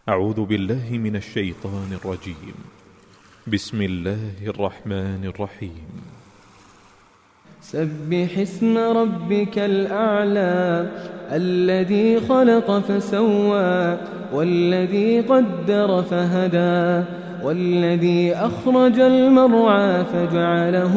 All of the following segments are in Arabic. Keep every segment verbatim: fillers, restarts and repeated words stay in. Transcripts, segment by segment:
أعوذ بالله من الشيطان الرجيم. بسم الله الرحمن الرحيم. سبح اسم ربك الأعلى الذي خلق فسوى والذي قدر فهدى والذي أخرج المرعى فجعله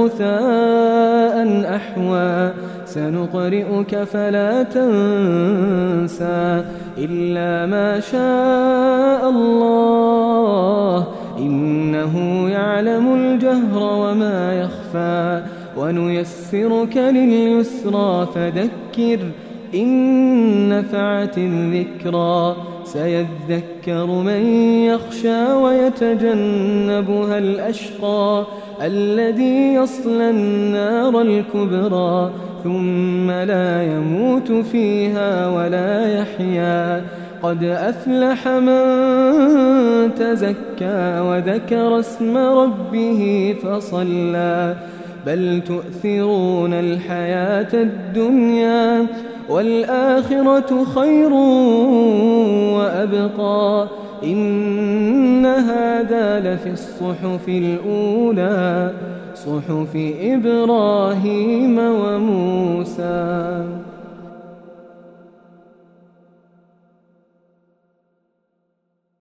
غثاء أحوى سنقرئك فلا تنسى إلا ما شاء الله إنه يعلم الجهر وما يخفى ونيسرك لليسرى فذكر إن نفعت الذكرى سيذكر من يخشى ويتجنبها الأشقى الذي يصلى النار الكبرى ثم لا يموت فيها ولا يحيا قد أفلح من تزكى وذكر اسم ربه فصلى بل تؤثرون الحياة الدنيا والآخرة خير وأبقى إن هذا لفي الصحف الأولى صحف إبراهيم وموسى.